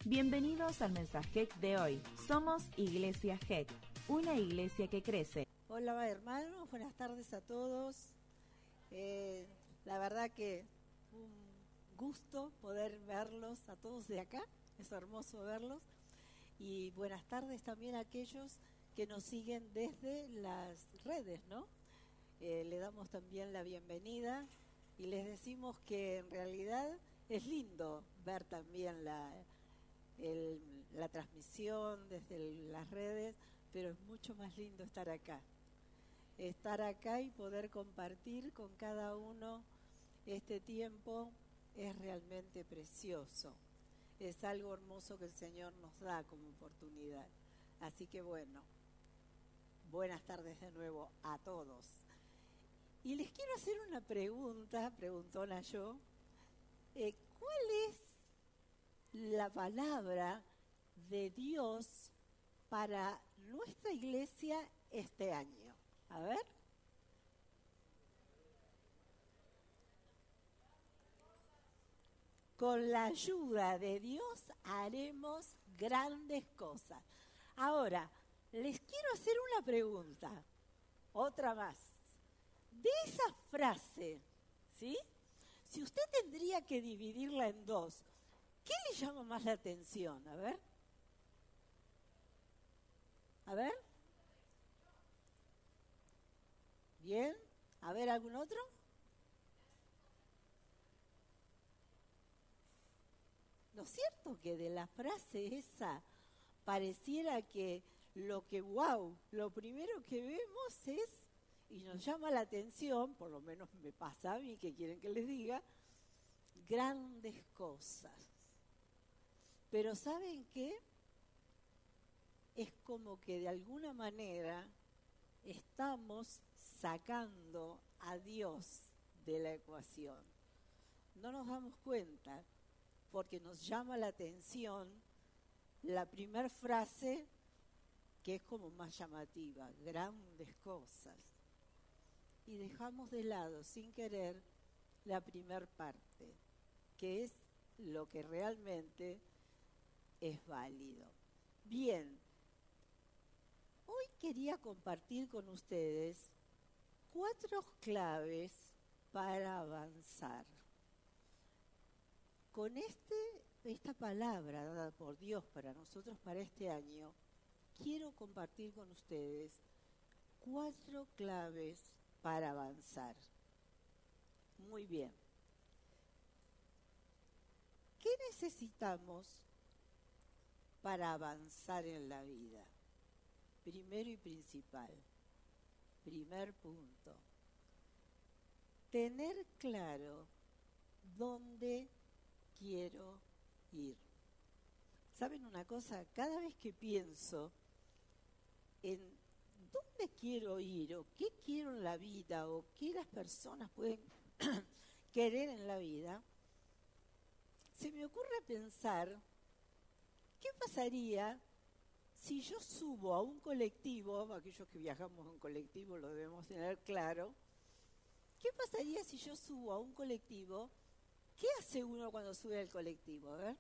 Bienvenidos al mensaje de hoy. Somos Iglesia GEC, una iglesia que crece. Hola hermanos, buenas tardes a todos. La verdad que un gusto poder verlos a todos de acá, es hermoso verlos. Y buenas tardes también a aquellos que nos siguen desde las redes, ¿no? Le damos también la bienvenida y les decimos que en realidad es lindo ver también la transmisión desde las redes, pero es mucho más lindo estar acá y poder compartir con cada uno este tiempo. Es realmente precioso, es algo hermoso que el Señor nos da como oportunidad. Así que bueno, buenas tardes de nuevo a todos. Y les quiero hacer una preguntona yo. ¿Cuál es la palabra de Dios para nuestra iglesia este año? A ver. Con la ayuda de Dios haremos grandes cosas. Ahora, les quiero hacer una pregunta, otra más. De esa frase, ¿sí? Si usted tendría que dividirla en dos, ¿qué le llama más la atención? A ver. Bien. A ver, ¿algún otro? ¿No es cierto que de la frase esa pareciera que lo primero que vemos es, y nos llama la atención, por lo menos me pasa a mí, que quieren que les diga, grandes cosas? Pero ¿saben qué? Es como que de alguna manera estamos sacando a Dios de la ecuación. No nos damos cuenta porque nos llama la atención la primera frase, que es como más llamativa, grandes cosas. Y dejamos de lado, sin querer, la primera parte, que es lo que realmente es válido. Bien, hoy quería compartir con ustedes 4 claves para avanzar. Con esta palabra dada por Dios para nosotros para este año, quiero compartir con ustedes 4 claves para avanzar. Muy bien. ¿Qué necesitamos para avanzar en la vida? Primero y principal, primer punto, tener claro dónde quiero ir. ¿Saben una cosa? Cada vez que pienso en dónde quiero ir o qué quiero en la vida o qué las personas pueden querer en la vida, se me ocurre pensar qué pasaría si yo subo a un colectivo. Aquellos que viajamos en colectivo lo debemos tener claro. ¿Qué pasaría si yo subo a un colectivo? ¿Qué hace uno cuando sube al colectivo? A ver.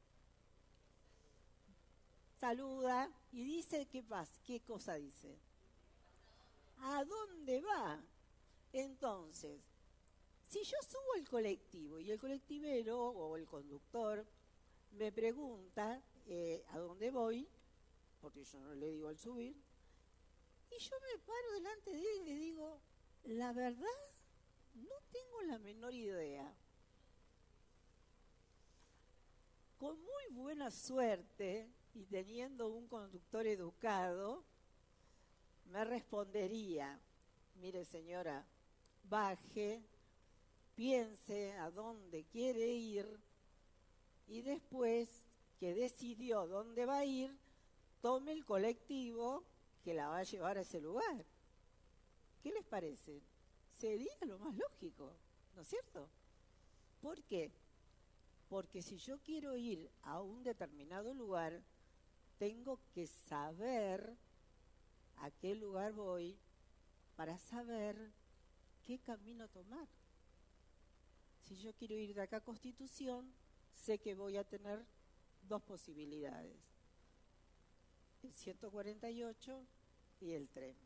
Saluda y dice ¿qué pasa? ¿Qué cosa dice? ¿A dónde va? Entonces, si yo subo al colectivo y el colectivero o el conductor me pregunta ¿a dónde voy? Porque yo no le digo al subir, y yo me paro delante de él y le digo, la verdad, no tengo la menor idea. Con muy buena suerte y teniendo un conductor educado, me respondería, mire señora, baje, piense a dónde quiere ir y después que decidió dónde va a ir, tome el colectivo que la va a llevar a ese lugar. ¿Qué les parece? Sería lo más lógico, ¿no es cierto? ¿Por qué? Porque si yo quiero ir a un determinado lugar, tengo que saber a qué lugar voy para saber qué camino tomar. Si yo quiero ir de acá a Constitución, sé que voy a tener dos posibilidades, el 148 y el tren.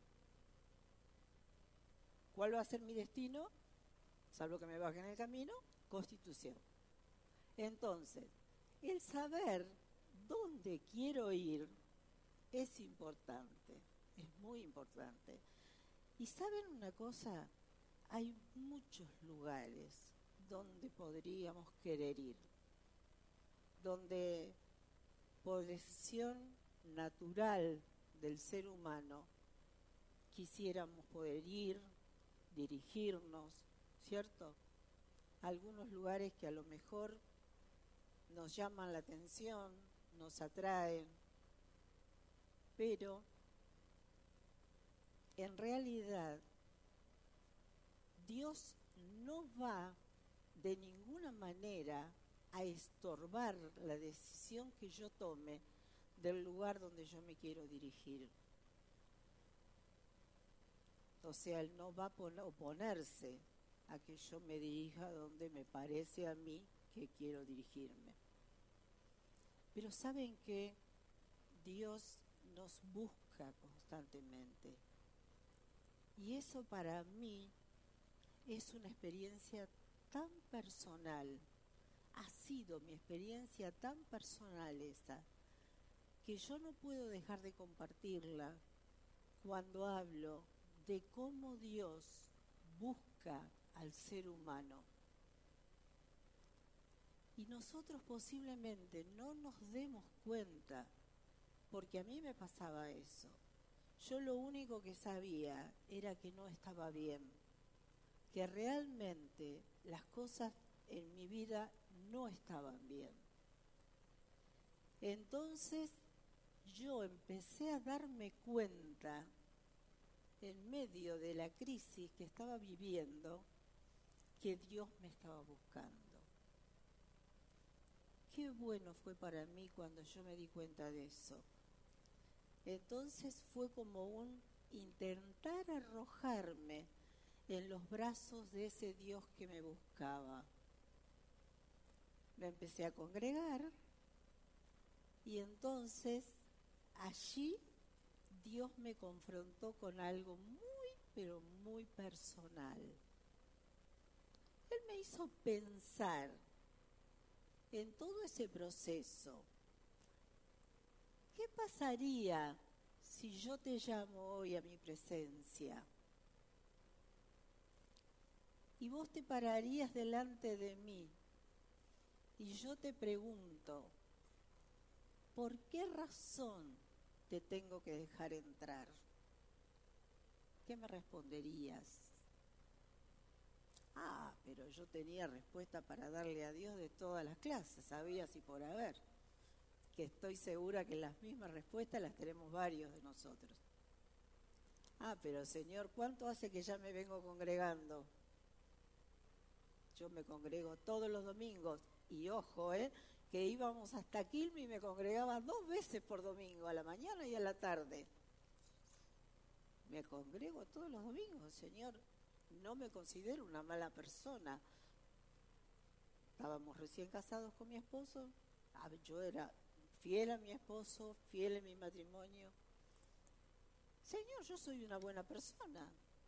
¿Cuál va a ser mi destino? Salvo que me baje en el camino, Constitución. Entonces, el saber dónde quiero ir es importante, es muy importante. Y ¿saben una cosa? Hay muchos lugares donde podríamos querer ir, donde por decisión natural del ser humano quisiéramos poder ir, dirigirnos, ¿cierto? Algunos lugares que a lo mejor nos llaman la atención, nos atraen, pero en realidad Dios no va de ninguna manera a estorbar la decisión que yo tome del lugar donde yo me quiero dirigir. O sea, Él no va a oponerse a que yo me dirija donde me parece a mí que quiero dirigirme. Pero ¿saben qué? Dios nos busca constantemente. Y eso para mí es una experiencia tan personal, ha sido mi experiencia tan personal esa, que yo no puedo dejar de compartirla cuando hablo de cómo Dios busca al ser humano. Y nosotros posiblemente no nos demos cuenta, porque a mí me pasaba eso. Yo lo único que sabía era que no estaba bien, que realmente las cosas en mi vida no estaban bien. Entonces yo empecé a darme cuenta, en medio de la crisis que estaba viviendo, que Dios me estaba buscando. Qué bueno fue para mí cuando yo me di cuenta de eso. Entonces fue como un intentar arrojarme en los brazos de ese Dios que me buscaba. Me empecé a congregar y entonces allí Dios me confrontó con algo muy, pero muy personal. Él me hizo pensar en todo ese proceso. ¿Qué pasaría si yo te llamo hoy a mi presencia? Y vos te pararías delante de mí y yo te pregunto, ¿por qué razón te tengo que dejar entrar? ¿Qué me responderías? Ah, pero yo tenía respuesta para darle a Dios de todas las clases, sabía si por haber, que estoy segura que las mismas respuestas las tenemos varios de nosotros. Ah, pero Señor, ¿cuánto hace que ya me vengo congregando? Yo me congrego todos los domingos, y ojo, que íbamos hasta Quilmes y me congregaba 2 veces por domingo, a la mañana y a la tarde. Me congrego todos los domingos, Señor. No me considero una mala persona. Estábamos recién casados con mi esposo. Yo era fiel a mi esposo, fiel en mi matrimonio. Señor, yo soy una buena persona.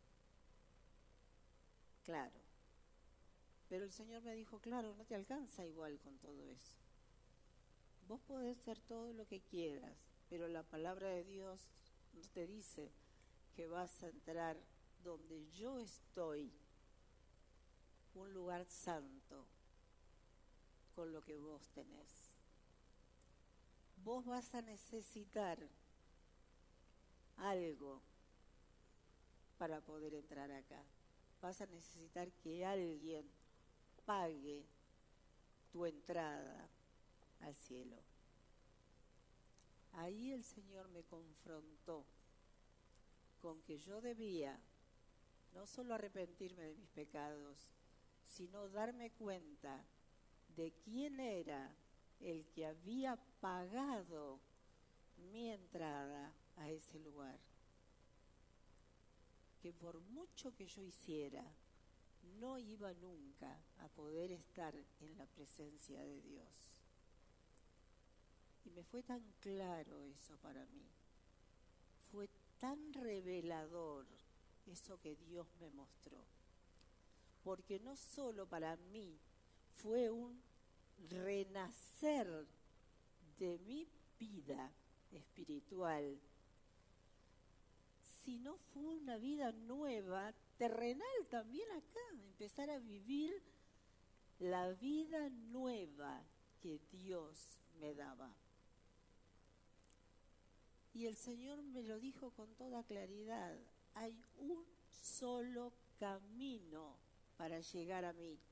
Claro. Pero el Señor me dijo, claro, no te alcanza igual con todo eso. Vos podés ser todo lo que quieras, pero la palabra de Dios no te dice que vas a entrar donde yo estoy, un lugar santo, con lo que vos tenés. Vos vas a necesitar algo para poder entrar acá. Vas a necesitar que alguien pague tu entrada al cielo. Ahí el Señor me confrontó con que yo debía no solo arrepentirme de mis pecados, sino darme cuenta de quién era el que había pagado mi entrada a ese lugar. Que por mucho que yo hiciera, no iba nunca a poder estar en la presencia de Dios. me fue tan claro eso para mí. Fue tan revelador eso que Dios me mostró. Porque no solo para mí fue un renacer de mi vida espiritual, sino fue una vida nueva, terrenal también acá, empezar a vivir la vida nueva que Dios me daba. Y el Señor me lo dijo con toda claridad: hay un solo camino para llegar a mí.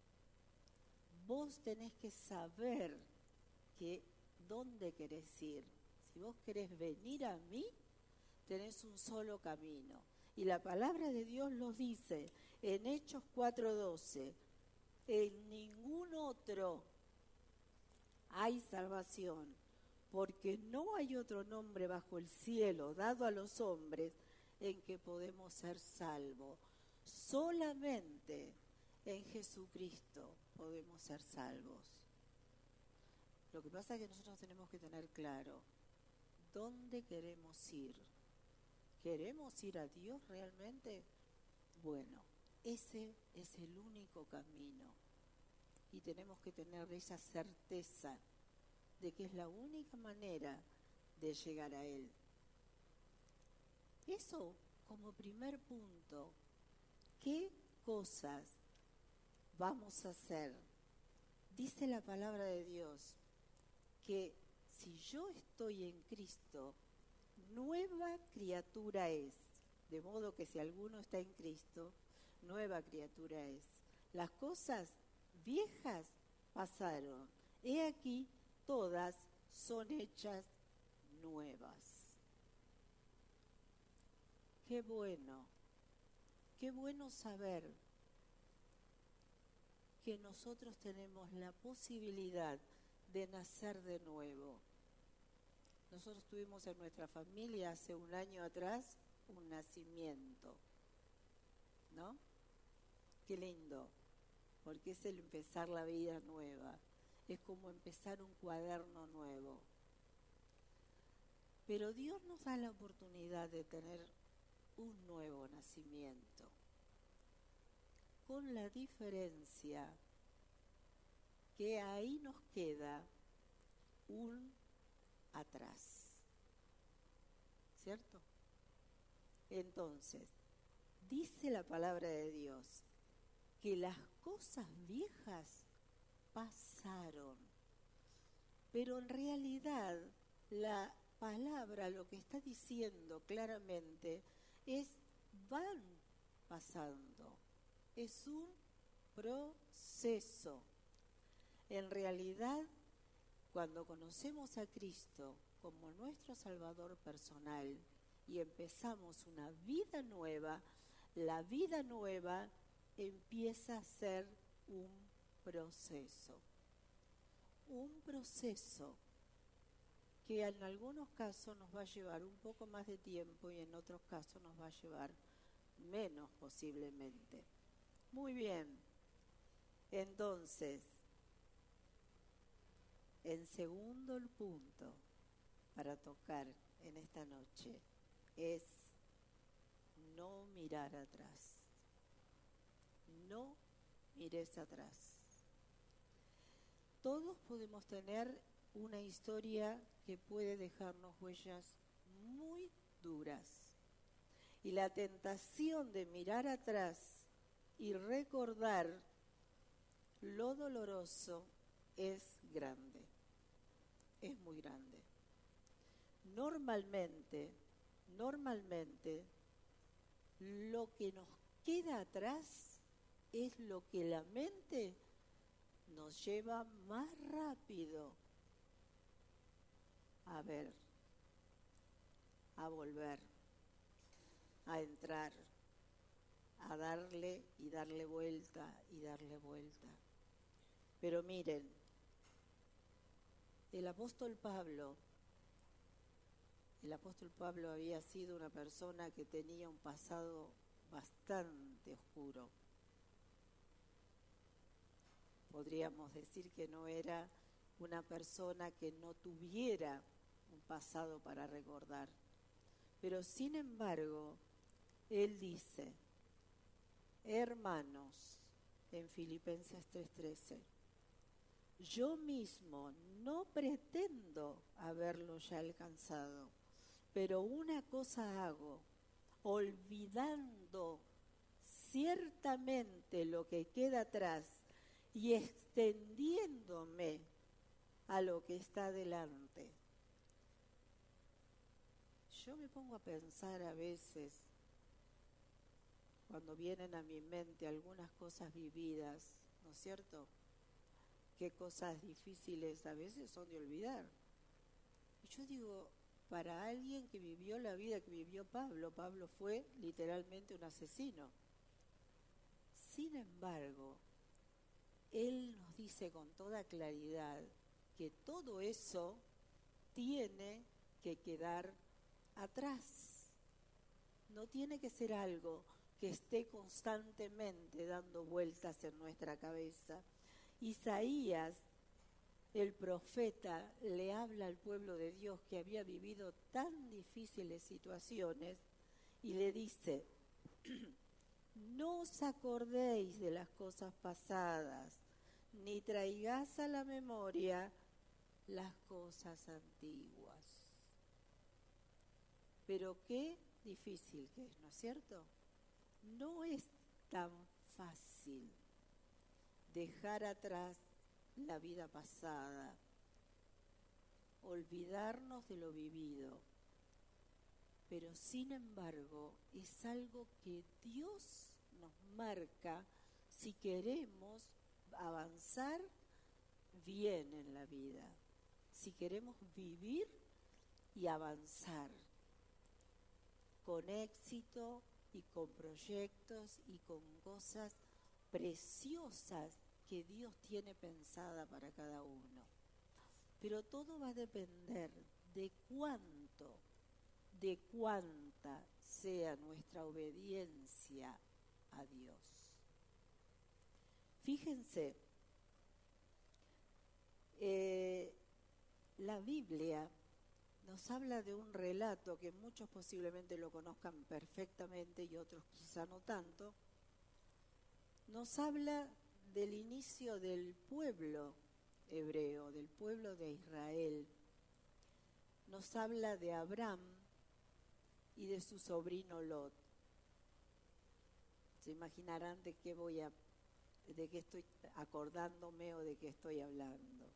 Vos tenés que saber que dónde querés ir. Si vos querés venir a mí, tenés un solo camino. Y la palabra de Dios lo dice en Hechos 4:12. En ningún otro hay salvación, porque no hay otro nombre bajo el cielo dado a los hombres en que podemos ser salvos. Solamente en Jesucristo podemos ser salvos. Lo que pasa es que nosotros tenemos que tener claro dónde queremos ir. ¿Queremos ir a Dios realmente? Bueno, ese es el único camino. Y tenemos que tener esa certeza de que es la única manera de llegar a Él. Eso como primer punto. ¿Qué cosas vamos a hacer? Dice la palabra de Dios que si yo estoy en Cristo, nueva criatura es. De modo que si alguno está en Cristo, nueva criatura es. Las cosas viejas pasaron. He aquí, todas son hechas nuevas. Qué bueno saber que nosotros tenemos la posibilidad de nacer de nuevo. Nosotros tuvimos en nuestra familia hace un año atrás un nacimiento, ¿no? Qué lindo, porque es el empezar la vida nueva, es como empezar un cuaderno nuevo. Pero Dios nos da la oportunidad de tener un nuevo nacimiento, con la diferencia que ahí nos queda un atrás, ¿cierto? Entonces, dice la palabra de Dios que las cosas viejas pasaron, pero en realidad la palabra lo que está diciendo claramente es van pasando, es un proceso. En realidad, cuando conocemos a Cristo como nuestro Salvador personal y empezamos una vida nueva, la vida nueva empieza a ser un proceso. Un proceso que en algunos casos nos va a llevar un poco más de tiempo y en otros casos nos va a llevar menos posiblemente. Muy bien. Entonces, en segundo punto para tocar en esta noche es no mirar atrás. No mires atrás. Todos podemos tener una historia que puede dejarnos huellas muy duras. Y la tentación de mirar atrás y recordar lo doloroso es grande. Es muy grande. Normalmente, lo que nos queda atrás es lo que la mente nos lleva más rápido a ver, a volver, a entrar, a darle y darle vuelta y darle vuelta. Pero miren, el apóstol Pablo había sido una persona que tenía un pasado bastante oscuro. Podríamos decir que no era una persona que no tuviera un pasado para recordar. Pero sin embargo, él dice, hermanos, en Filipenses 3:13, yo mismo no pretendo haberlo ya alcanzado, pero una cosa hago, olvidando ciertamente lo que queda atrás y extendiéndome a lo que está delante. Yo me pongo a pensar a veces, cuando vienen a mi mente algunas cosas vividas, ¿no es cierto? Qué cosas difíciles a veces son de olvidar. Y yo digo, para alguien que vivió la vida que vivió Pablo, Pablo fue literalmente un asesino. Sin embargo, él nos dice con toda claridad que todo eso tiene que quedar atrás. No tiene que ser algo que esté constantemente dando vueltas en nuestra cabeza. Isaías, el profeta, le habla al pueblo de Dios que había vivido tan difíciles situaciones y le dice, no os acordéis de las cosas pasadas, ni traigáis a la memoria las cosas antiguas. Pero qué difícil que es, ¿no es cierto? No es tan fácil dejar atrás la vida pasada, olvidarnos de lo vivido, pero sin embargo es algo que Dios nos marca si queremos avanzar bien en la vida, si queremos vivir y avanzar con éxito y con proyectos y con cosas preciosas que Dios tiene pensada para cada uno. Pero todo va a depender de cuánta sea nuestra obediencia a Dios. Fíjense, la Biblia nos habla de un relato que muchos posiblemente lo conozcan perfectamente y otros quizá no tanto. Nos habla del inicio del pueblo hebreo, del pueblo de Israel. Nos habla de Abraham y de su sobrino Lot. Se imaginarán de qué estoy acordándome o de qué estoy hablando.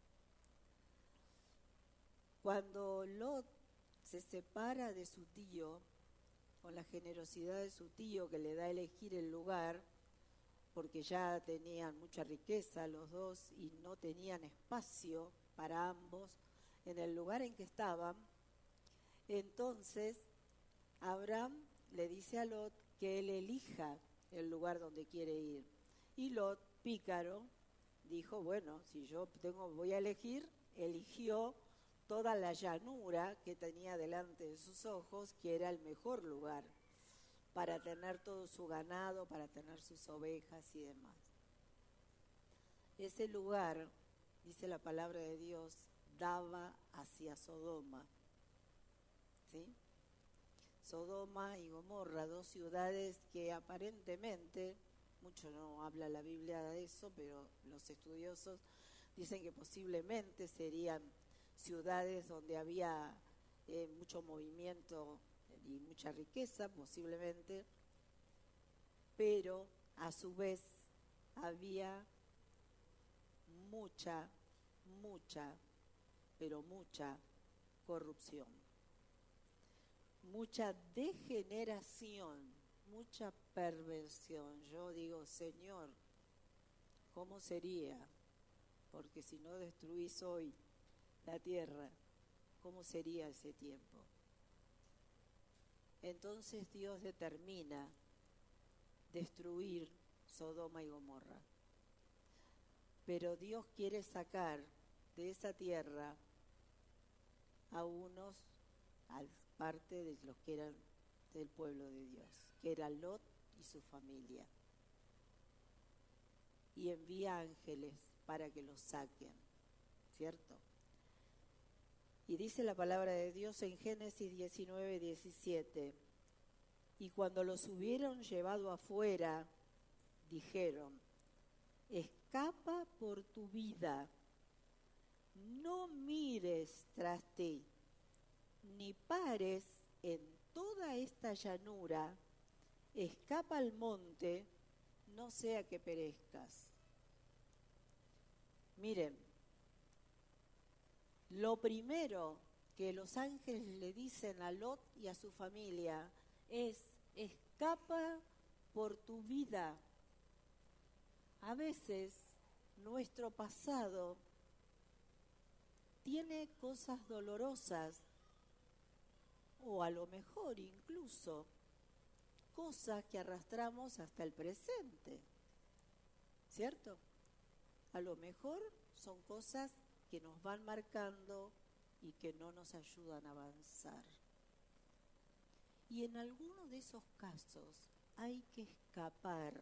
Cuando Lot se separa de su tío, con la generosidad de su tío que le da a elegir el lugar, porque ya tenían mucha riqueza los dos y no tenían espacio para ambos en el lugar en que estaban, entonces Abraham le dice a Lot que él elija el lugar donde quiere ir. Y Lot, pícaro, dijo, bueno, si yo voy a elegir, eligió toda la llanura que tenía delante de sus ojos, que era el mejor lugar para tener todo su ganado, para tener sus ovejas y demás. Ese lugar, dice la palabra de Dios, daba hacia Sodoma, ¿sí? Sodoma y Gomorra, dos ciudades que aparentemente, mucho no habla la Biblia de eso, pero los estudiosos dicen que posiblemente serían ciudades donde había mucho movimiento y mucha riqueza, posiblemente, pero a su vez había mucha corrupción, mucha degeneración, mucha perversión. Yo digo, Señor, ¿cómo sería? Porque si no destruís hoy la tierra, ¿cómo sería ese tiempo? Entonces Dios determina destruir Sodoma y Gomorra. Pero Dios quiere sacar de esa tierra a unos, a parte de los que eran del pueblo de Dios, que era Lot y su familia. Y envía ángeles para que los saquen, ¿cierto? Y dice la palabra de Dios en Génesis 19:17, y cuando los hubieron llevado afuera, dijeron, escapa por tu vida, no mires tras ti, ni pares en toda esta llanura, escapa al monte, no sea que perezcas. Miren, lo primero que los ángeles le dicen a Lot y a su familia es, escapa por tu vida. A veces nuestro pasado tiene cosas dolorosas, o a lo mejor incluso cosas que arrastramos hasta el presente, ¿cierto? A lo mejor son cosas que nos van marcando y que no nos ayudan a avanzar. Y en alguno de esos casos hay que escapar.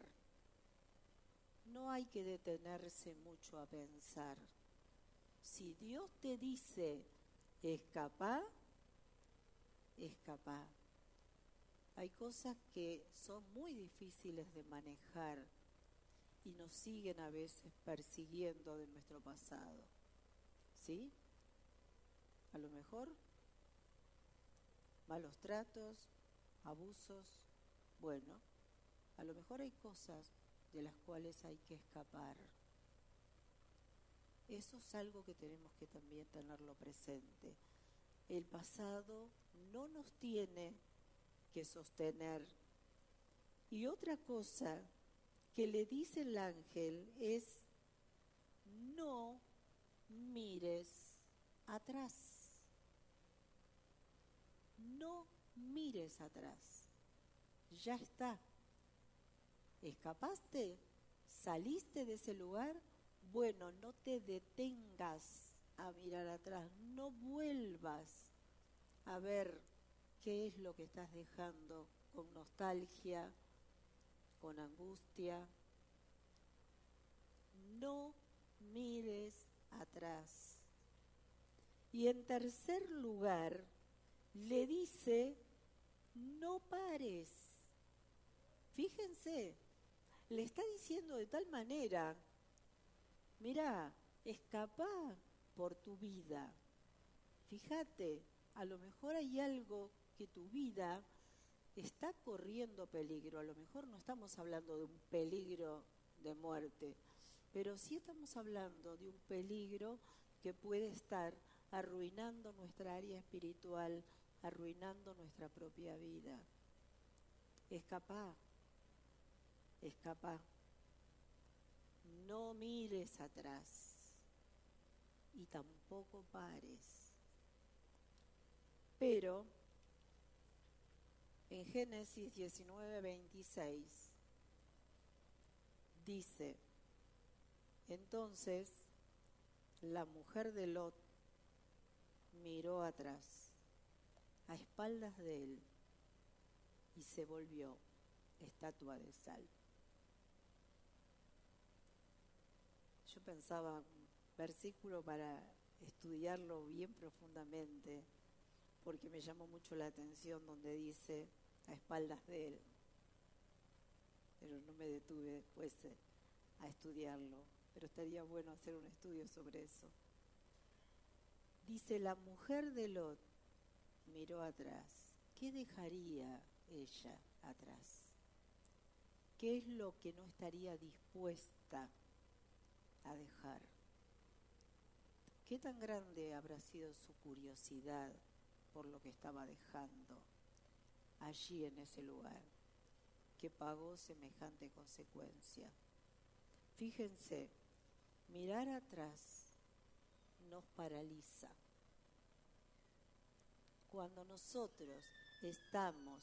No hay que detenerse mucho a pensar. Si Dios te dice, escapá, escapá. Hay cosas que son muy difíciles de manejar y nos siguen a veces persiguiendo de nuestro pasado. ¿Sí? A lo mejor malos tratos, abusos, bueno, a lo mejor hay cosas de las cuales hay que escapar. Eso es algo que tenemos que también tenerlo presente. El pasado no nos tiene que sostener. Y otra cosa que le dice el ángel es, no mires atrás. No mires atrás. Ya está. ¿Escapaste? ¿Saliste de ese lugar? Bueno, no te detengas a mirar atrás. No vuelvas a ver qué es lo que estás dejando con nostalgia, con angustia. No mires atrás. Y en tercer lugar, le dice, no pares. Fíjense, le está diciendo de tal manera, mirá, escapá por tu vida. Fíjate, a lo mejor hay algo que tu vida está corriendo peligro. A lo mejor no estamos hablando de un peligro de muerte, pero sí estamos hablando de un peligro que puede estar arruinando nuestra área espiritual, arruinando nuestra propia vida. Escapá, escapá. No mires atrás y tampoco pares. Pero en Génesis 19:26 dice, entonces la mujer de Lot miró atrás, a espaldas de él, y se volvió estatua de sal. Yo pensaba un versículo para estudiarlo bien profundamente, porque me llamó mucho la atención donde dice a espaldas de él, pero no me detuve después a estudiarlo, pero estaría bueno hacer un estudio sobre eso. Dice, la mujer de Lot miró atrás. ¿Qué dejaría ella atrás? ¿Qué es lo que no estaría dispuesta a dejar? ¿Qué tan grande habrá sido su curiosidad por lo que estaba dejando allí en ese lugar, que pagó semejante consecuencia? Fíjense, mirar atrás nos paraliza. Cuando nosotros estamos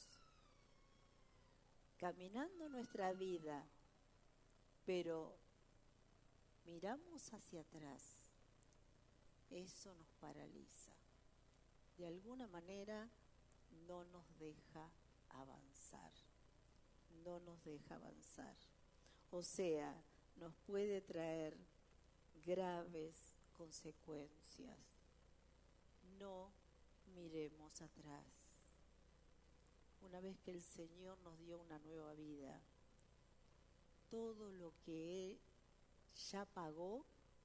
caminando nuestra vida, pero miramos hacia atrás, eso nos paraliza. De alguna manera no nos deja avanzar. No nos deja avanzar. O sea, nos puede traer graves consecuencias. No miremos atrás. Una vez que el Señor nos dio una nueva vida, todo lo que Él ya pagó,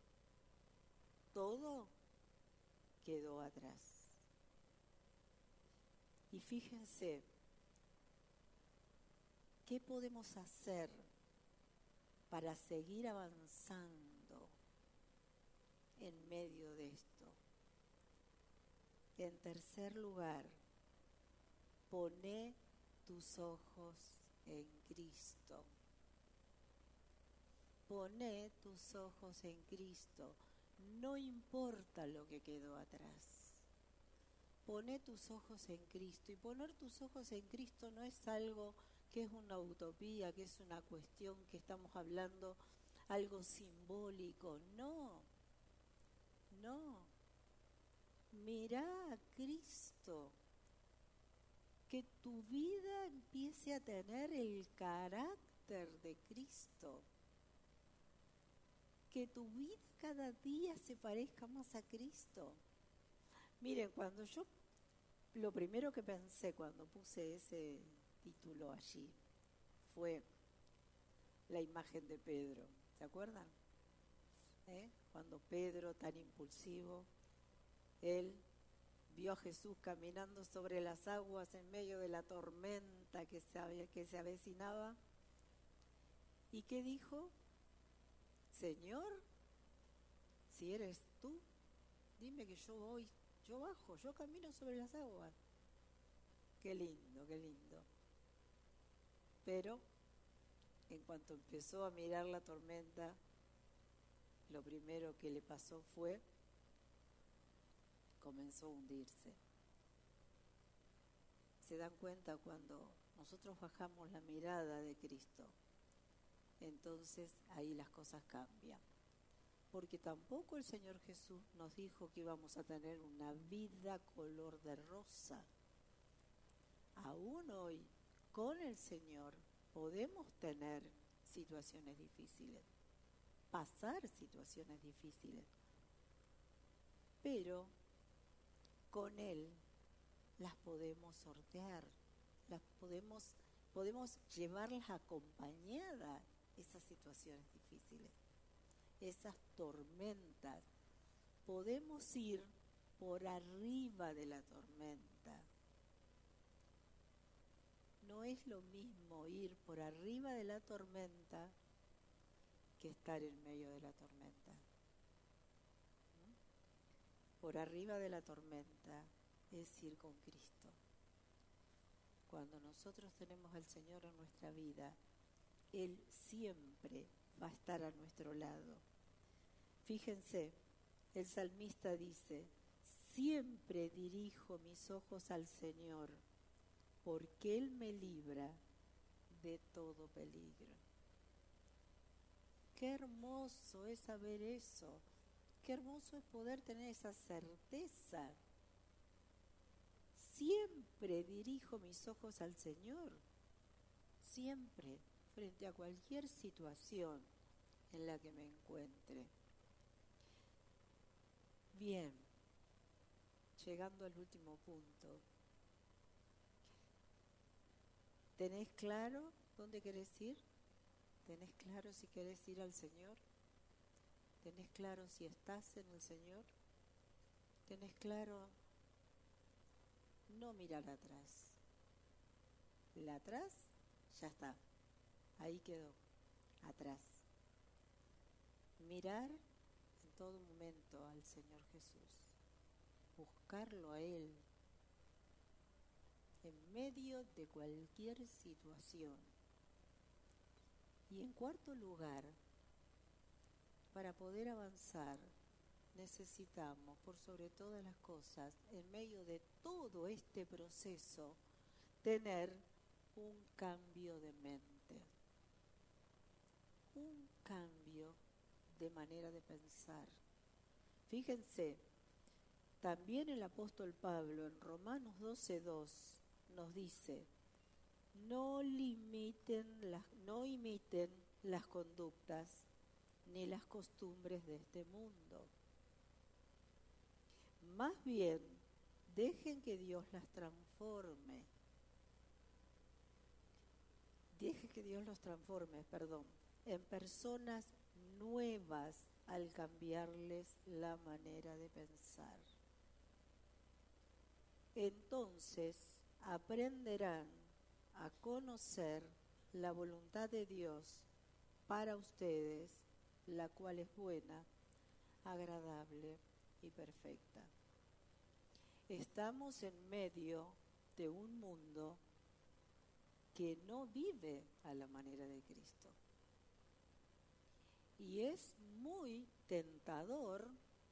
todo quedó atrás. Y fíjense, ¿qué podemos hacer para seguir avanzando en medio de esto? En tercer lugar, poné tus ojos en Cristo. Poné tus ojos en Cristo. No importa lo que quedó atrás. Poné tus ojos en Cristo. Y poner tus ojos en Cristo no es algo que es una utopía, que es una cuestión que estamos hablando, algo simbólico. No, no. Mirá a Cristo. Que tu vida empiece a tener el carácter de Cristo. Que tu vida cada día se parezca más a Cristo. Miren, cuando yo, lo primero que pensé cuando puse ese título allí fue la imagen de Pedro. ¿Se acuerdan? Cuando Pedro, tan impulsivo, él vio a Jesús caminando sobre las aguas en medio de la tormenta que se avecinaba. ¿Y qué dijo? Señor, si eres tú, dime que yo bajo, yo camino sobre las aguas. Qué lindo, qué lindo. Pero en cuanto empezó a mirar la tormenta, lo primero que le pasó comenzó a hundirse. ¿Se dan cuenta? Cuando nosotros bajamos la mirada de Cristo, entonces ahí las cosas cambian. Porque tampoco el Señor Jesús nos dijo que íbamos a tener una vida color de rosa. Aún hoy, con el Señor, podemos tener situaciones difíciles, pasar situaciones difíciles, pero con Él las podemos sortear, podemos llevarlas acompañadas, esas situaciones difíciles, esas tormentas. Podemos ir por arriba de la tormenta. No es lo mismo ir por arriba de la tormenta que estar en medio de la tormenta. Por arriba de la tormenta es ir con Cristo. Cuando nosotros tenemos al Señor en nuestra vida, Él siempre va a estar a nuestro lado. Fíjense, el salmista dice: siempre dirijo mis ojos al Señor, porque Él me libra de todo peligro. Qué hermoso es saber eso. Qué hermoso es poder tener esa certeza. Siempre dirijo mis ojos al Señor. Siempre, frente a cualquier situación en la que me encuentre. Bien, llegando al último punto. ¿Tenés claro dónde querés ir? ¿Tenés claro si querés ir al Señor? ¿Tenés claro si estás en el Señor? ¿Tenés claro no mirar atrás? El atrás ya está, ahí quedó, atrás. Mirar en todo momento al Señor Jesús, buscarlo a Él en medio de cualquier situación. Y en cuarto lugar, para poder avanzar, necesitamos, por sobre todas las cosas, en medio de todo este proceso, tener un cambio de mente, un cambio de manera de pensar. Fíjense, también el apóstol Pablo en Romanos 12:2 nos dice: no imiten las conductas ni las costumbres de este mundo. Más bien, dejen que Dios las transforme. Dejen que Dios los transforme, en personas nuevas al cambiarles la manera de pensar. Entonces aprenderán a conocer la voluntad de Dios para ustedes, la cual es buena, agradable y perfecta. Estamos en medio de un mundo que no vive a la manera de Cristo. Y es muy tentador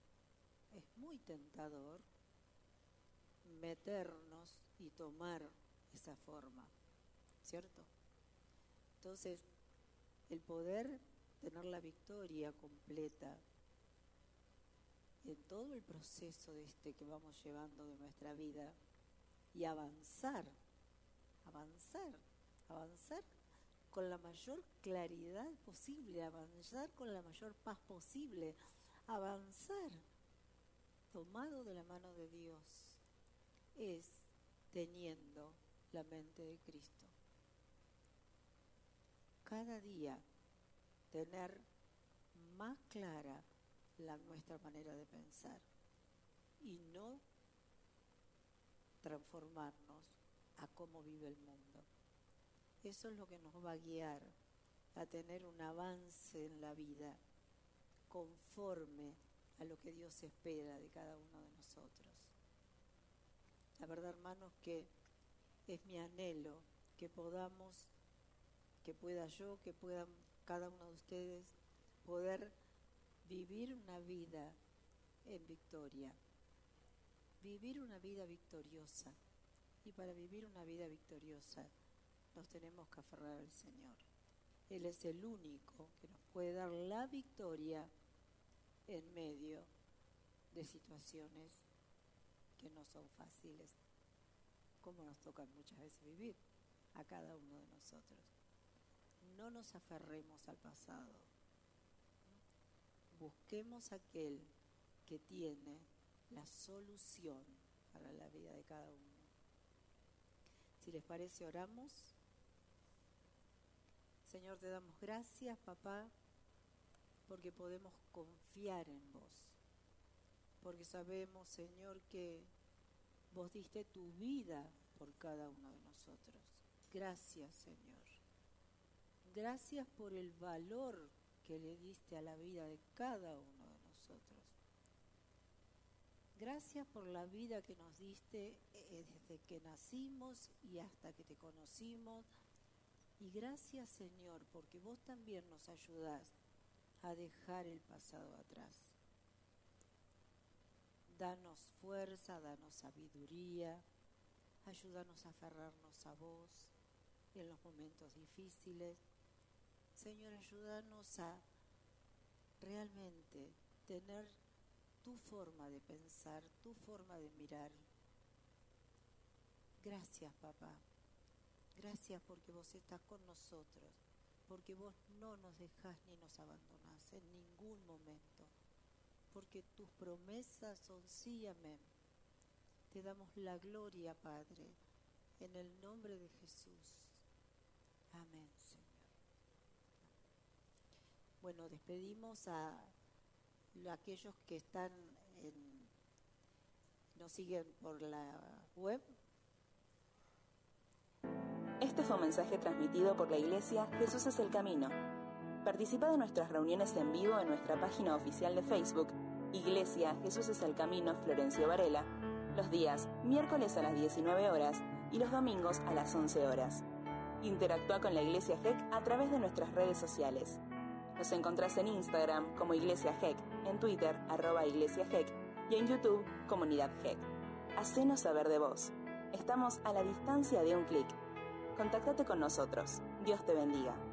meternos y tomar esa forma, ¿cierto? Entonces, el poder tener la victoria completa en todo el proceso que vamos llevando de nuestra vida y avanzar con la mayor claridad posible, avanzar con la mayor paz posible, avanzar tomado de la mano de Dios, es teniendo la mente de Cristo. Cada día tener más clara nuestra manera de pensar y no transformarnos a cómo vive el mundo. Eso es lo que nos va a guiar a tener un avance en la vida conforme a lo que Dios espera de cada uno de nosotros. La verdad, hermanos, que es mi anhelo que pueda yo, que puedan cada uno de ustedes poder vivir una vida en victoria, vivir una vida victoriosa. Y para vivir una vida victoriosa nos tenemos que aferrar al Señor. Él es el único que nos puede dar la victoria en medio de situaciones que no son fáciles, como nos tocan muchas veces vivir a cada uno de nosotros. No nos aferremos al pasado. Busquemos aquel que tiene la solución para la vida de cada uno. Si les parece, oramos. Señor, te damos gracias, papá, porque podemos confiar en vos. Porque sabemos, Señor, que vos diste tu vida por cada uno de nosotros. Gracias, Señor. Gracias por el valor que le diste a la vida de cada uno de nosotros. Gracias por la vida que nos diste desde que nacimos y hasta que te conocimos. Y gracias, Señor, porque vos también nos ayudás a dejar el pasado atrás. Danos fuerza, danos sabiduría, ayúdanos a aferrarnos a vos en los momentos difíciles. Señor, ayúdanos a realmente tener tu forma de pensar, tu forma de mirar. Gracias, papá. Gracias porque vos estás con nosotros, porque vos no nos dejás ni nos abandonás en ningún momento, porque tus promesas son sí y amén. Te damos la gloria, Padre, en el nombre de Jesús. Amén, Señor. Bueno, despedimos a aquellos que nos siguen por la web. Este fue un mensaje transmitido por la Iglesia Jesús es el Camino. Participa de nuestras reuniones en vivo en nuestra página oficial de Facebook, Iglesia Jesús es el Camino Florencio Varela, los días miércoles a las 19 horas y los domingos a las 11 horas. Interactúa con la Iglesia GEC a través de nuestras redes sociales. Nos encontrás en Instagram como Iglesia GEC, en Twitter @Iglesia GEC y en YouTube Comunidad GEC. Hacenos saber de vos. Estamos a la distancia de un clic. Contáctate con nosotros. Dios te bendiga.